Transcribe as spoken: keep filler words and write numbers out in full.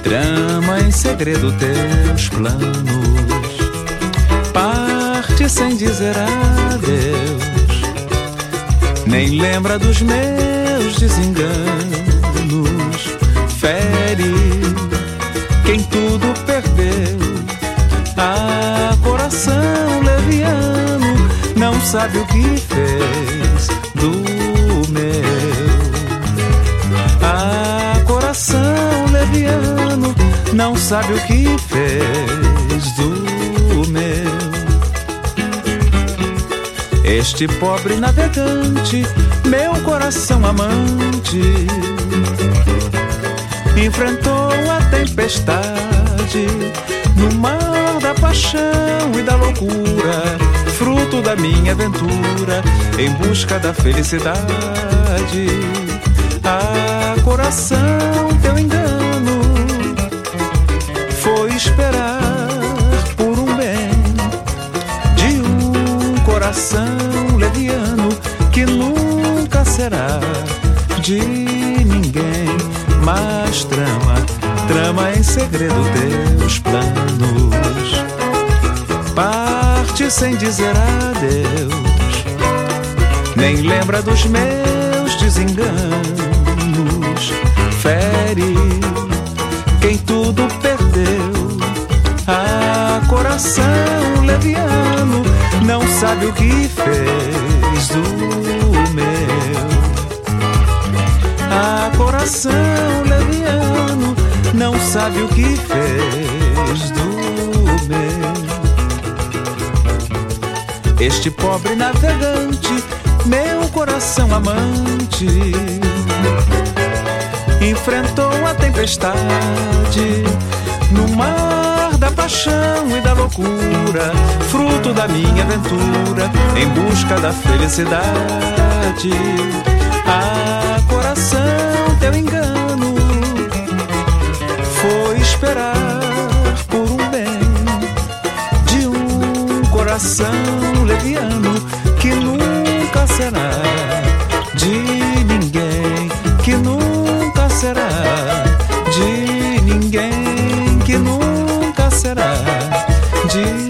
Trama em segredo teus planos, parte sem dizer adeus, nem lembra dos meus desenganos. Fere quem tudo perdeu, ah, coração leviano, não sabe o que fez do meu. Ah, coração leviano, não sabe o que fez do meu. Este pobre navegante, meu coração amante, enfrentou a tempestade no mar da paixão e da loucura, fruto da minha aventura em busca da felicidade. Ah, coração, teu engano foi esperar por um bem de um coração leviano que nunca será de ninguém. Mas trama, trama em segredo teus planos, parte sem dizer adeus, nem lembra dos meus desenganos. Fere quem tudo perdeu, ah, coração leviano, não sabe o que fez do meu. Ah, coração leviano, não sabe o que fez do meu. Este pobre navegante, meu coração amante, enfrentou a tempestade no mar da paixão e da loucura, fruto da minha aventura em busca da felicidade. Ah, coração, teu engano foi esperar por um bem de um coração leviano que nunca será de ninguém, que nunca será de ninguém, que nunca será de